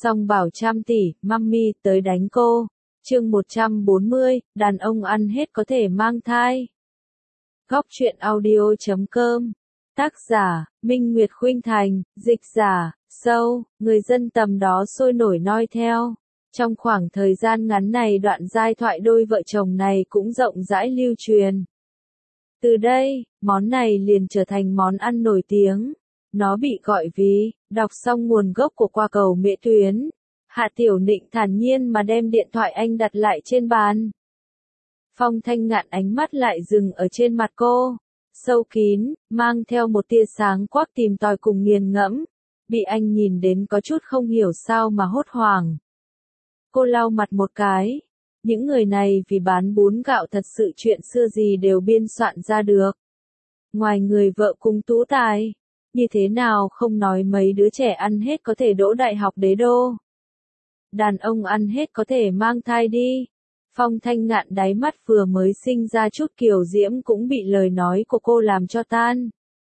Song bảo trăm tỷ, mummy tới đánh cô. Chương 140, đàn ông ăn hết có thể mang thai. Góc truyện audio.com. Tác giả, Minh Nguyệt Khuynh Thành, dịch giả, Sâu, người dân tầm đó sôi nổi noi theo. Trong khoảng thời gian ngắn này đoạn giai thoại đôi vợ chồng này cũng rộng rãi lưu truyền. Từ đây, món này liền trở thành món ăn nổi tiếng. Nó bị gọi vì, đọc xong nguồn gốc của quả cầu Mễ Tuyến. Hạ Tiểu Nịnh thản nhiên mà đem điện thoại anh đặt lại trên bàn. Phong Thanh Ngạn ánh mắt lại dừng ở trên mặt cô, sâu kín, mang theo một tia sáng quắc tìm tòi cùng nghiền ngẫm, bị anh nhìn đến có chút không hiểu sao mà hốt hoảng. Cô lau mặt một cái, những người này vì bán bún gạo thật sự chuyện xưa gì đều biên soạn ra được. Ngoài người vợ cùng tú tài, như thế nào không nói mấy đứa trẻ ăn hết có thể đỗ đại học đế đô. Đàn ông ăn hết có thể mang thai đi. Phong Thanh Ngạn đáy mắt vừa mới sinh ra chút kiều diễm cũng bị lời nói của cô làm cho tan.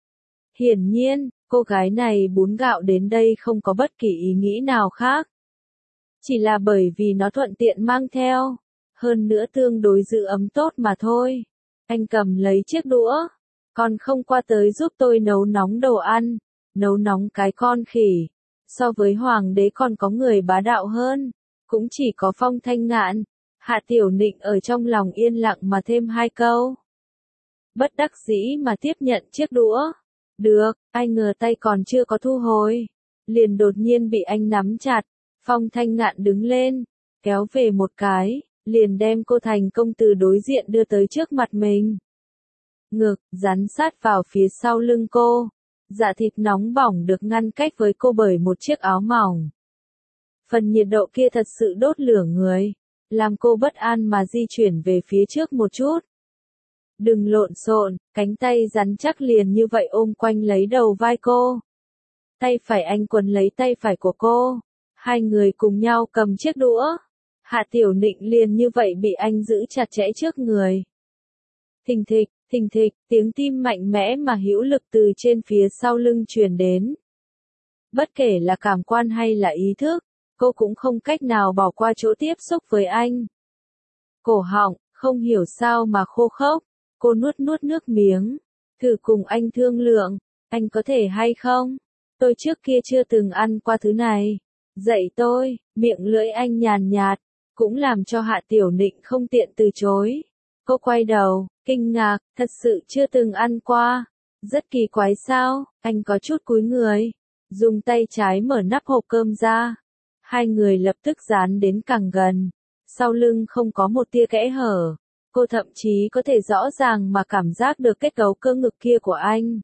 Hiển nhiên, cô gái này bún gạo đến đây không có bất kỳ ý nghĩ nào khác. Chỉ là bởi vì nó thuận tiện mang theo, hơn nữa tương đối giữ ấm tốt mà thôi. Anh cầm lấy chiếc đũa, còn không qua tới giúp tôi nấu nóng đồ ăn, nấu nóng cái con khỉ. So với hoàng đế còn có người bá đạo hơn, cũng chỉ có Phong Thanh Ngạn. Hạ Tiểu Nịnh ở trong lòng yên lặng mà thêm hai câu. Bất đắc dĩ mà tiếp nhận chiếc đũa. Được, ai ngờ tay còn chưa có thu hồi, liền đột nhiên bị anh nắm chặt. Phong Thanh Ngạn đứng lên, kéo về một cái, liền đem cô thành công từ đối diện đưa tới trước mặt mình. Ngực, dán sát vào phía sau lưng cô. Dạ thịt nóng bỏng được ngăn cách với cô bởi một chiếc áo mỏng. Phần nhiệt độ kia thật sự đốt lửa người, làm cô bất an mà di chuyển về phía trước một chút. Đừng lộn xộn, cánh tay rắn chắc liền như vậy ôm quanh lấy đầu vai cô. Tay phải anh quấn lấy tay phải của cô, hai người cùng nhau cầm chiếc đũa. Hạ Tiểu Nịnh liền như vậy bị anh giữ chặt chẽ trước người. Thình thịch. Thình thịch, tiếng tim mạnh mẽ mà hữu lực từ trên phía sau lưng truyền đến. Bất kể là cảm quan hay là ý thức, cô cũng không cách nào bỏ qua chỗ tiếp xúc với anh. Cổ họng, không hiểu sao mà khô khốc, cô nuốt nuốt nước miếng, thử cùng anh thương lượng, anh có thể hay không? Tôi trước kia chưa từng ăn qua thứ này. Dạy tôi, miệng lưỡi anh nhàn nhạt, cũng làm cho Hạ Tiểu Nịnh không tiện từ chối. Cô quay đầu, kinh ngạc, thật sự chưa từng ăn qua. Rất kỳ quái sao, anh có chút cúi người, dùng tay trái mở nắp hộp cơm ra. Hai người lập tức dán đến càng gần, sau lưng không có một tia kẽ hở. Cô thậm chí có thể rõ ràng mà cảm giác được kết cấu cơ ngực kia của anh.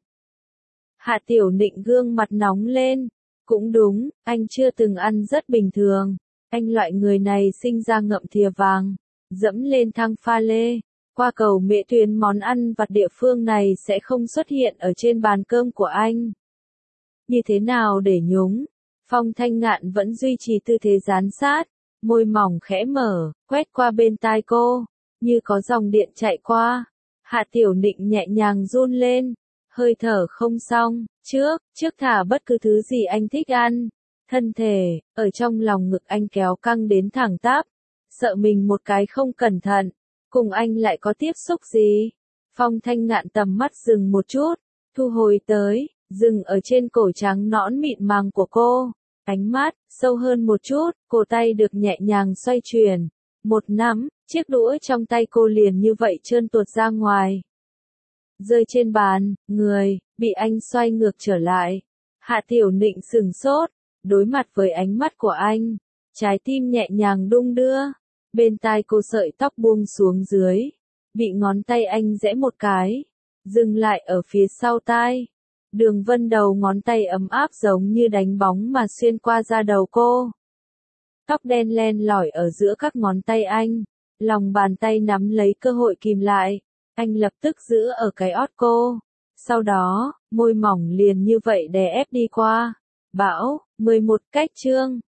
Hạ Tiểu Nịnh gương mặt nóng lên, cũng đúng, anh chưa từng ăn rất bình thường. Anh loại người này sinh ra ngậm thìa vàng, dẫm lên thang pha lê. Qua cầu Mễ Tuyến món ăn vặt địa phương này sẽ không xuất hiện ở trên bàn cơm của anh. Như thế nào để nhúng? Phong Thanh Ngạn vẫn duy trì tư thế dán sát, môi mỏng khẽ mở, quét qua bên tai cô, như có dòng điện chạy qua. Hạ Tiểu Nịnh nhẹ nhàng run lên, hơi thở không xong, trước thả bất cứ thứ gì anh thích ăn. Thân thể, ở trong lòng ngực anh kéo căng đến thẳng tắp, sợ mình một cái không cẩn thận. Cùng anh lại có tiếp xúc gì? Phong Thanh Ngạn tầm mắt dừng một chút, thu hồi tới, dừng ở trên cổ trắng nõn mịn màng của cô. Ánh mắt, sâu hơn một chút, cổ tay được nhẹ nhàng xoay chuyển. Một nắm, chiếc đũa trong tay cô liền như vậy trơn tuột ra ngoài. Rơi trên bàn, người, bị anh xoay ngược trở lại. Hạ Tiểu Nịnh sừng sốt, đối mặt với ánh mắt của anh. Trái tim nhẹ nhàng đung đưa. Bên tai cô sợi tóc buông xuống dưới, bị ngón tay anh rẽ một cái, dừng lại ở phía sau tai. Đường vân đầu ngón tay ấm áp giống như đánh bóng mà xuyên qua da đầu cô. Tóc đen len lỏi ở giữa các ngón tay anh, lòng bàn tay nắm lấy cơ hội kìm lại, anh lập tức giữ ở cái ót cô. Sau đó, môi mỏng liền như vậy đè ép đi qua. Bão, 11 cách chương.